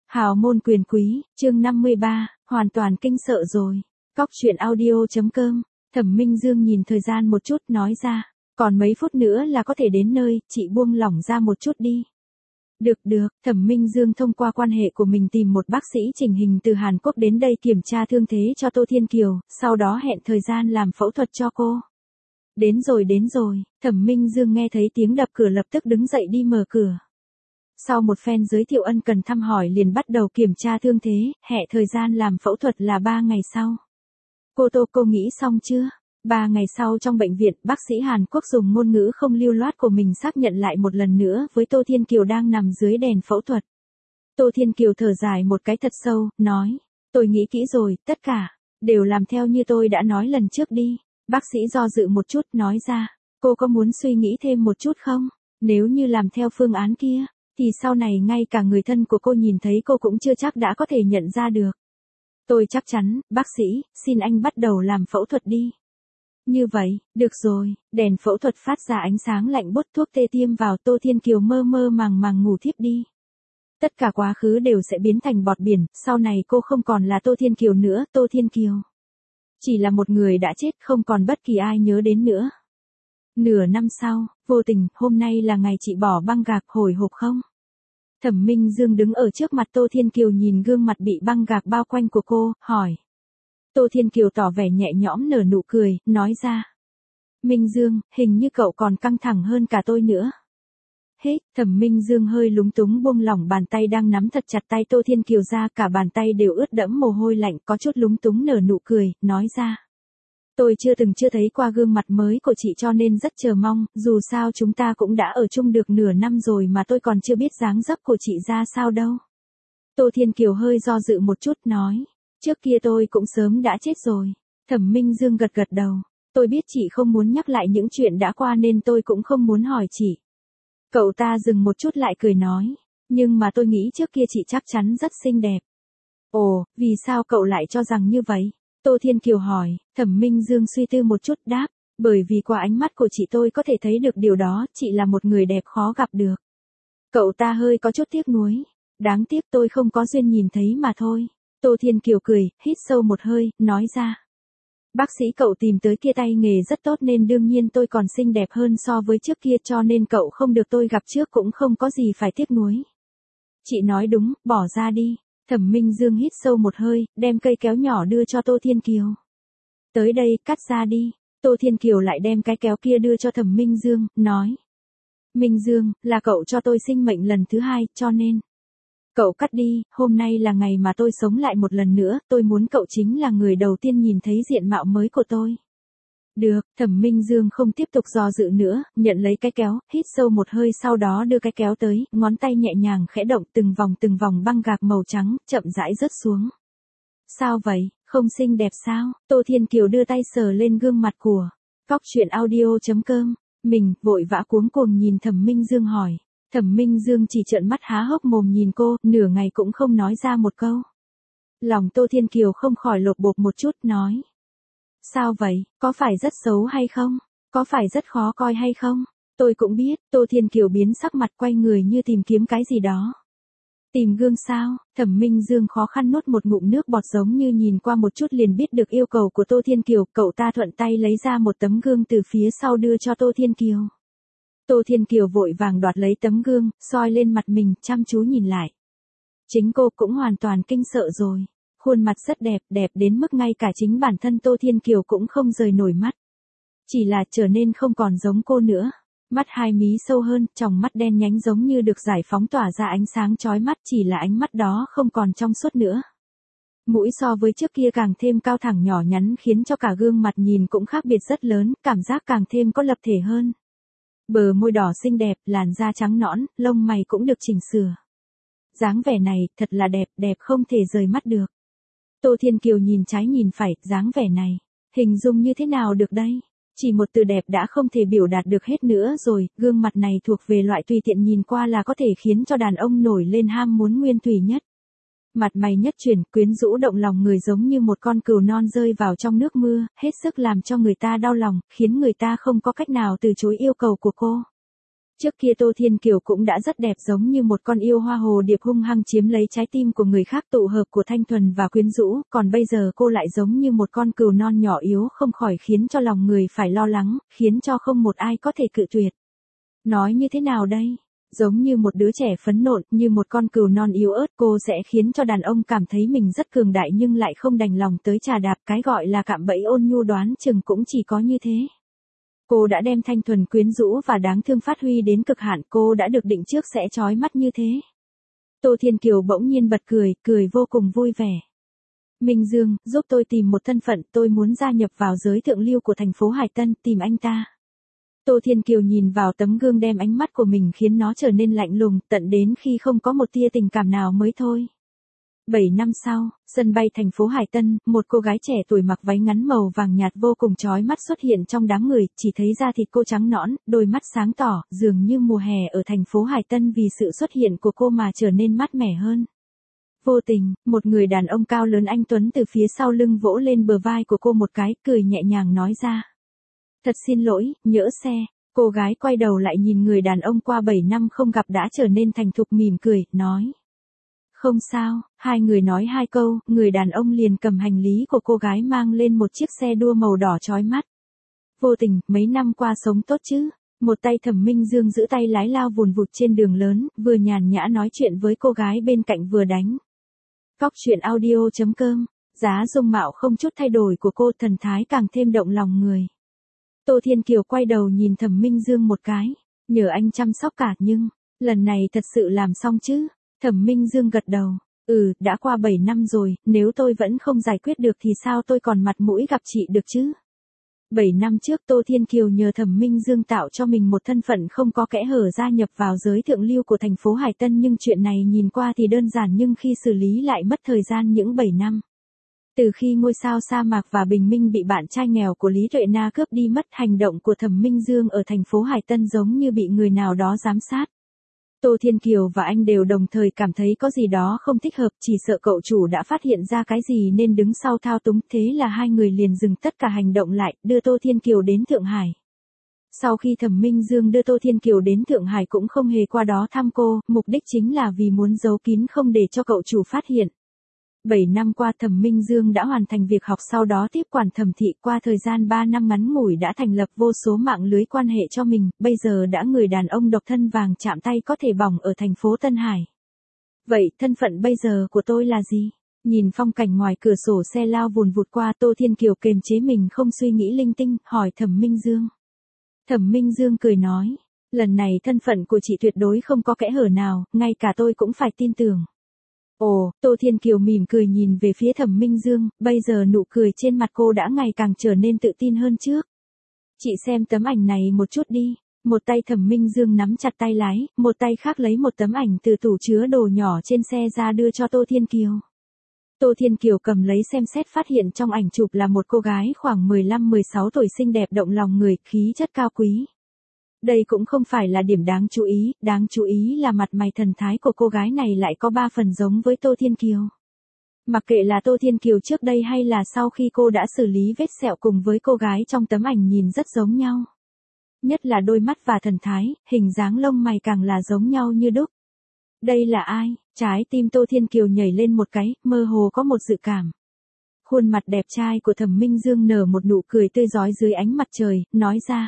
Hào môn quyền quý, chương 53, hoàn toàn kinh sợ rồi. Cóc truyện audio.com. Thẩm Minh Dương nhìn thời gian một chút nói ra, còn mấy phút nữa là có thể đến nơi, chị buông lỏng ra một chút đi. Được, Thẩm Minh Dương thông qua quan hệ của mình tìm một bác sĩ chỉnh hình từ Hàn Quốc đến đây kiểm tra thương thế cho Tô Thiên Kiều, sau đó hẹn thời gian làm phẫu thuật cho cô. Đến rồi, Thẩm Minh Dương nghe thấy tiếng đập cửa lập tức đứng dậy đi mở cửa. Sau một phen giới thiệu ân cần thăm hỏi liền bắt đầu kiểm tra thương thế, hẹn thời gian làm phẫu thuật là 3 ngày sau. Cô nghĩ xong chưa? 3 ngày sau trong bệnh viện, bác sĩ Hàn Quốc dùng ngôn ngữ không lưu loát của mình xác nhận lại một lần nữa với Tô Thiên Kiều đang nằm dưới đèn phẫu thuật. Tô Thiên Kiều thở dài một cái thật sâu, nói, tôi nghĩ kỹ rồi, tất cả, đều làm theo như tôi đã nói lần trước đi. Bác sĩ do dự một chút, nói ra, cô có muốn suy nghĩ thêm một chút không? Nếu như làm theo phương án kia, thì sau này ngay cả người thân của cô nhìn thấy cô cũng chưa chắc đã có thể nhận ra được. Tôi chắc chắn, bác sĩ, xin anh bắt đầu làm phẫu thuật đi. Như vậy, được rồi, đèn phẫu thuật phát ra ánh sáng lạnh bút thuốc tê tiêm vào, Tô Thiên Kiều mơ mơ màng ngủ thiếp đi. Tất cả quá khứ đều sẽ biến thành bọt biển, sau này cô không còn là Tô Thiên Kiều nữa, Tô Thiên Kiều chỉ là một người đã chết, không còn bất kỳ ai nhớ đến nữa. Nửa năm sau, vô tình, hôm nay là ngày chị bỏ băng gạc, hồi hộp không? Thẩm Minh Dương đứng ở trước mặt Tô Thiên Kiều nhìn gương mặt bị băng gạc bao quanh của cô, hỏi. Tô Thiên Kiều tỏ vẻ nhẹ nhõm nở nụ cười, nói ra. Minh Dương, hình như cậu còn căng thẳng hơn cả tôi nữa. Hít, Thẩm Minh Dương hơi lúng túng buông lỏng bàn tay đang nắm thật chặt tay Tô Thiên Kiều ra, cả bàn tay đều ướt đẫm mồ hôi lạnh, có chút lúng túng nở nụ cười, nói ra. Tôi chưa thấy qua gương mặt mới của chị cho nên rất chờ mong, dù sao chúng ta cũng đã ở chung được nửa năm rồi mà tôi còn chưa biết dáng dấp của chị ra sao đâu. Tô Thiên Kiều hơi do dự một chút nói, trước kia tôi cũng sớm đã chết rồi. Thẩm Minh Dương gật đầu, tôi biết chị không muốn nhắc lại những chuyện đã qua nên tôi cũng không muốn hỏi chị. Cậu ta dừng một chút lại cười nói, nhưng mà tôi nghĩ trước kia chị chắc chắn rất xinh đẹp. Ồ, vì sao cậu lại cho rằng như vậy? Tô Thiên Kiều hỏi, Thẩm Minh Dương suy tư một chút đáp, bởi vì qua ánh mắt của chị tôi có thể thấy được điều đó, chị là một người đẹp khó gặp được. Cậu ta hơi có chút tiếc nuối, đáng tiếc tôi không có duyên nhìn thấy mà thôi. Tô Thiên Kiều cười, hít sâu một hơi, nói ra. Bác sĩ cậu tìm tới kia tay nghề rất tốt nên đương nhiên tôi còn xinh đẹp hơn so với trước kia cho nên cậu không được tôi gặp trước cũng không có gì phải tiếc nuối. Chị nói đúng, bỏ ra đi. Thẩm Minh Dương hít sâu một hơi, đem cây kéo nhỏ đưa cho Tô Thiên Kiều. Tới đây, cắt ra đi. Tô Thiên Kiều lại đem cái kéo kia đưa cho Thẩm Minh Dương, nói. Minh Dương, là cậu cho tôi sinh mệnh lần thứ 2, cho nên. Cậu cắt đi, hôm nay là ngày mà tôi sống lại một lần nữa, tôi muốn cậu chính là người đầu tiên nhìn thấy diện mạo mới của tôi. Được, Thẩm Minh Dương không tiếp tục do dự nữa, nhận lấy cái kéo, hít sâu một hơi sau đó đưa cái kéo tới, ngón tay nhẹ nhàng khẽ động từng vòng băng gạc màu trắng, chậm rãi rớt xuống. Sao vậy, không xinh đẹp sao? Tô Thiên Kiều đưa tay sờ lên gương mặt của Cóc truyện audio.com, mình vội vã cuống cuồng nhìn Thẩm Minh Dương hỏi. Thẩm Minh Dương chỉ trợn mắt há hốc mồm nhìn cô, nửa ngày cũng không nói ra một câu. Lòng Tô Thiên Kiều không khỏi lột bột một chút, nói. Sao vậy, có phải rất xấu hay không? Có phải rất khó coi hay không? Tôi cũng biết, Tô Thiên Kiều biến sắc mặt quay người như tìm kiếm cái gì đó. Tìm gương sao? Thẩm Minh Dương khó khăn nuốt một ngụm nước bọt giống như nhìn qua một chút liền biết được yêu cầu của Tô Thiên Kiều, cậu ta thuận tay lấy ra một tấm gương từ phía sau đưa cho Tô Thiên Kiều. Tô Thiên Kiều vội vàng đoạt lấy tấm gương, soi lên mặt mình, chăm chú nhìn lại. Chính cô cũng hoàn toàn kinh sợ rồi. Khuôn mặt rất đẹp, đẹp đến mức ngay cả chính bản thân Tô Thiên Kiều cũng không rời nổi mắt. Chỉ là trở nên không còn giống cô nữa. Mắt hai mí sâu hơn, tròng mắt đen nhánh giống như được giải phóng tỏa ra ánh sáng chói mắt, chỉ là ánh mắt đó không còn trong suốt nữa. Mũi so với trước kia càng thêm cao thẳng nhỏ nhắn khiến cho cả gương mặt nhìn cũng khác biệt rất lớn, cảm giác càng thêm có lập thể hơn. Bờ môi đỏ xinh đẹp, làn da trắng nõn, lông mày cũng được chỉnh sửa. Dáng vẻ này, thật là đẹp, đẹp không thể rời mắt được. Tô Thiên Kiều nhìn trái nhìn phải, dáng vẻ này, hình dung như thế nào được đây? Chỉ một từ đẹp đã không thể biểu đạt được hết nữa rồi, gương mặt này thuộc về loại tùy tiện nhìn qua là có thể khiến cho đàn ông nổi lên ham muốn nguyên thủy nhất. Mặt mày nhất chuyển, quyến rũ động lòng người giống như một con cừu non rơi vào trong nước mưa, hết sức làm cho người ta đau lòng, khiến người ta không có cách nào từ chối yêu cầu của cô. Trước kia Tô Thiên Kiều cũng đã rất đẹp, giống như một con yêu hoa hồ điệp hung hăng chiếm lấy trái tim của người khác, tụ hợp của thanh thuần và quyến rũ, còn bây giờ cô lại giống như một con cừu non nhỏ yếu, không khỏi khiến cho lòng người phải lo lắng, khiến cho không một ai có thể cự tuyệt. Nói như thế nào đây? Giống như một đứa trẻ phấn nộn, như một con cừu non yếu ớt, cô sẽ khiến cho đàn ông cảm thấy mình rất cường đại nhưng lại không đành lòng tới trà đạp, cái gọi là cạm bẫy ôn nhu đoán chừng cũng chỉ có như thế. Cô đã đem thanh thuần quyến rũ và đáng thương phát huy đến cực hạn, cô đã được định trước sẽ chói mắt như thế. Tô Thiên Kiều bỗng nhiên bật cười, cười vô cùng vui vẻ. Minh Dương, giúp tôi tìm một thân phận, tôi muốn gia nhập vào giới thượng lưu của thành phố Hải Tân, tìm anh ta. Tô Thiên Kiều nhìn vào tấm gương đem ánh mắt của mình khiến nó trở nên lạnh lùng, tận đến khi không có một tia tình cảm nào mới thôi. 7 năm sau, sân bay thành phố Hải Tân, một cô gái trẻ tuổi mặc váy ngắn màu vàng nhạt vô cùng chói mắt xuất hiện trong đám người, chỉ thấy da thịt cô trắng nõn, đôi mắt sáng tỏ, dường như mùa hè ở thành phố Hải Tân vì sự xuất hiện của cô mà trở nên mát mẻ hơn. Vô tình, một người đàn ông cao lớn anh tuấn từ phía sau lưng vỗ lên bờ vai của cô một cái, cười nhẹ nhàng nói ra. Thật xin lỗi, nhỡ xe. Cô gái quay đầu lại nhìn người đàn ông qua 7 năm không gặp đã trở nên thành thục, mỉm cười, nói. Không sao, hai người nói hai câu, người đàn ông liền cầm hành lý của cô gái mang lên một chiếc xe đua màu đỏ chói mắt. Vô tình, mấy năm qua sống tốt chứ? Một tay Thẩm Minh Dương giữ tay lái lao vùn vụt trên đường lớn, vừa nhàn nhã nói chuyện với cô gái bên cạnh vừa đánh. Góc truyện audio.com, giá dung mạo không chút thay đổi của cô, thần thái càng thêm động lòng người. Tô Thiên Kiều quay đầu nhìn Thẩm Minh Dương một cái, nhờ anh chăm sóc cả nhưng, lần này thật sự làm xong chứ? Thẩm Minh Dương gật đầu, đã qua 7 năm rồi, nếu tôi vẫn không giải quyết được thì sao tôi còn mặt mũi gặp chị được chứ? 7 năm trước Tô Thiên Kiều nhờ Thẩm Minh Dương tạo cho mình một thân phận không có kẽ hở gia nhập vào giới thượng lưu của thành phố Hải Tân, nhưng chuyện này nhìn qua thì đơn giản nhưng khi xử lý lại mất thời gian những 7 năm. Từ khi ngôi sao sa mạc và bình minh bị bạn trai nghèo của Lý Tuệ Na cướp đi mất, hành động của Thẩm Minh Dương ở thành phố Hải Tân giống như bị người nào đó giám sát. Tô Thiên Kiều và anh đều đồng thời cảm thấy có gì đó không thích hợp, chỉ sợ cậu chủ đã phát hiện ra cái gì nên đứng sau thao túng, thế là hai người liền dừng tất cả hành động lại, đưa Tô Thiên Kiều đến Thượng Hải. Sau khi Thẩm Minh Dương đưa Tô Thiên Kiều đến Thượng Hải cũng không hề qua đó thăm cô, mục đích chính là vì muốn giấu kín không để cho cậu chủ phát hiện. 7 năm qua Thẩm Minh Dương đã hoàn thành việc học, sau đó tiếp quản Thẩm thị, qua thời gian 3 năm ngắn ngủi đã thành lập vô số mạng lưới quan hệ cho mình, bây giờ đã người đàn ông độc thân vàng chạm tay có thể bỏng ở thành phố Tân Hải. Vậy, thân phận bây giờ của tôi là gì? Nhìn phong cảnh ngoài cửa sổ xe lao vùn vụt qua, Tô Thiên Kiều kiềm chế mình không suy nghĩ linh tinh, hỏi Thẩm Minh Dương. Thẩm Minh Dương cười nói, lần này thân phận của chị tuyệt đối không có kẽ hở nào, ngay cả tôi cũng phải tin tưởng. Ồ, Tô Thiên Kiều mỉm cười nhìn về phía Thẩm Minh Dương, bây giờ nụ cười trên mặt cô đã ngày càng trở nên tự tin hơn trước. Chị xem tấm ảnh này một chút đi. Một tay Thẩm Minh Dương nắm chặt tay lái, một tay khác lấy một tấm ảnh từ tủ chứa đồ nhỏ trên xe ra đưa cho Tô Thiên Kiều. Tô Thiên Kiều cầm lấy xem xét, phát hiện trong ảnh chụp là một cô gái khoảng 15-16 tuổi xinh đẹp động lòng người, khí chất cao quý. Đây cũng không phải là điểm đáng chú ý là mặt mày thần thái của cô gái này lại có 3 phần giống với Tô Thiên Kiều. Mặc kệ là Tô Thiên Kiều trước đây hay là sau khi cô đã xử lý vết sẹo, cùng với cô gái trong tấm ảnh nhìn rất giống nhau. Nhất là đôi mắt và thần thái, hình dáng lông mày càng là giống nhau như đúc. Đây là ai? Trái tim Tô Thiên Kiều nhảy lên một cái, mơ hồ có một dự cảm. Khuôn mặt đẹp trai của Thẩm Minh Dương nở một nụ cười tươi rói dưới ánh mặt trời, nói ra.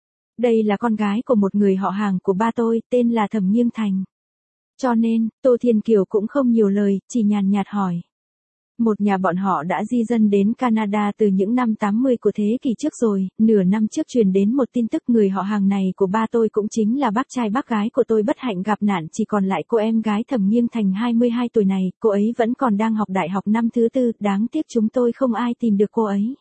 Đây là con gái của một người họ hàng của ba tôi, tên là Thẩm Nghiêng Thành. Cho nên, Tô Thiên Kiều cũng không nhiều lời, chỉ nhàn nhạt hỏi. Một nhà bọn họ đã di dân đến Canada từ những năm 80 của thế kỷ trước rồi, nửa năm trước truyền đến một tin tức, người họ hàng này của ba tôi cũng chính là bác trai bác gái của tôi bất hạnh gặp nạn, chỉ còn lại cô em gái Thẩm Nghiêng Thành 22 tuổi này, cô ấy vẫn còn đang học đại học năm thứ 4, đáng tiếc chúng tôi không ai tìm được cô ấy.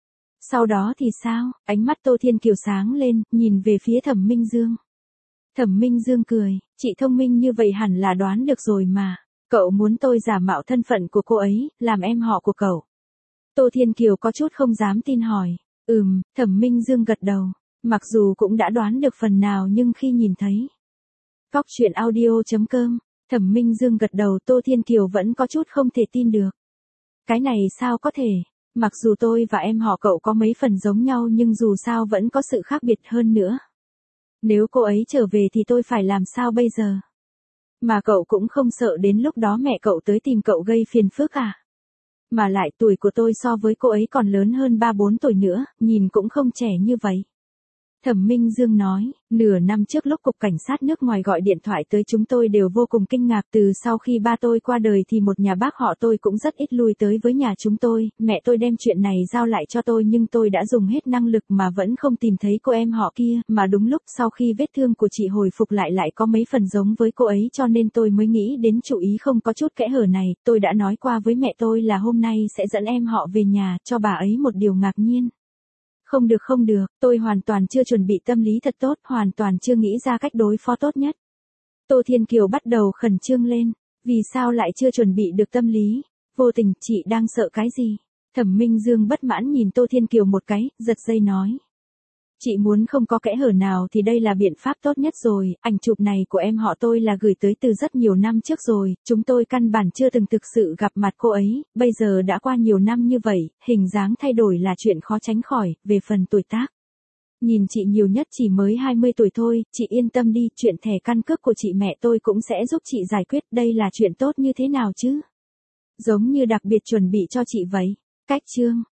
Sau đó thì sao? Ánh mắt Tô Thiên Kiều sáng lên, nhìn về phía Thẩm Minh Dương. Thẩm Minh Dương cười, chị thông minh như vậy hẳn là đoán được rồi mà. Cậu muốn tôi giả mạo thân phận của cô ấy, làm em họ của cậu. Tô Thiên Kiều có chút không dám tin hỏi. Thẩm Minh Dương gật đầu. Mặc dù cũng đã đoán được phần nào nhưng khi nhìn thấy. Góc truyện audio.com, Thẩm Minh Dương gật đầu, Tô Thiên Kiều vẫn có chút không thể tin được. Cái này sao có thể? Mặc dù tôi và em họ cậu có mấy phần giống nhau nhưng dù sao vẫn có sự khác biệt hơn nữa. Nếu cô ấy trở về thì tôi phải làm sao bây giờ? Mà cậu cũng không sợ đến lúc đó mẹ cậu tới tìm cậu gây phiền phức à? Mà lại tuổi của tôi so với cô ấy còn lớn hơn 3-4 tuổi nữa, nhìn cũng không trẻ như vậy. Thẩm Minh Dương nói, nửa năm trước lúc Cục Cảnh sát nước ngoài gọi điện thoại tới chúng tôi đều vô cùng kinh ngạc, từ sau khi ba tôi qua đời thì một nhà bác họ tôi cũng rất ít lui tới với nhà chúng tôi, mẹ tôi đem chuyện này giao lại cho tôi nhưng tôi đã dùng hết năng lực mà vẫn không tìm thấy cô em họ kia, mà đúng lúc sau khi vết thương của chị hồi phục lại có mấy phần giống với cô ấy cho nên tôi mới nghĩ đến chủ ý không có chút kẽ hở này, tôi đã nói qua với mẹ tôi là hôm nay sẽ dẫn em họ về nhà, cho bà ấy một điều ngạc nhiên. Không được, tôi hoàn toàn chưa chuẩn bị tâm lý thật tốt, hoàn toàn chưa nghĩ ra cách đối phó tốt nhất. Tô Thiên Kiều bắt đầu khẩn trương lên, vì sao lại chưa chuẩn bị được tâm lý? Vô Tình, chị đang sợ cái gì? Thẩm Minh Dương bất mãn nhìn Tô Thiên Kiều một cái, giật dây nói. Chị muốn không có kẽ hở nào thì đây là biện pháp tốt nhất rồi, ảnh chụp này của em họ tôi là gửi tới từ rất nhiều năm trước rồi, chúng tôi căn bản chưa từng thực sự gặp mặt cô ấy, bây giờ đã qua nhiều năm như vậy, hình dáng thay đổi là chuyện khó tránh khỏi, về phần tuổi tác. Nhìn chị nhiều nhất chỉ mới 20 tuổi thôi, chị yên tâm đi, chuyện thẻ căn cước của chị mẹ tôi cũng sẽ giúp chị giải quyết, đây là chuyện tốt như thế nào chứ? Giống như đặc biệt chuẩn bị cho chị vậy. Cách chương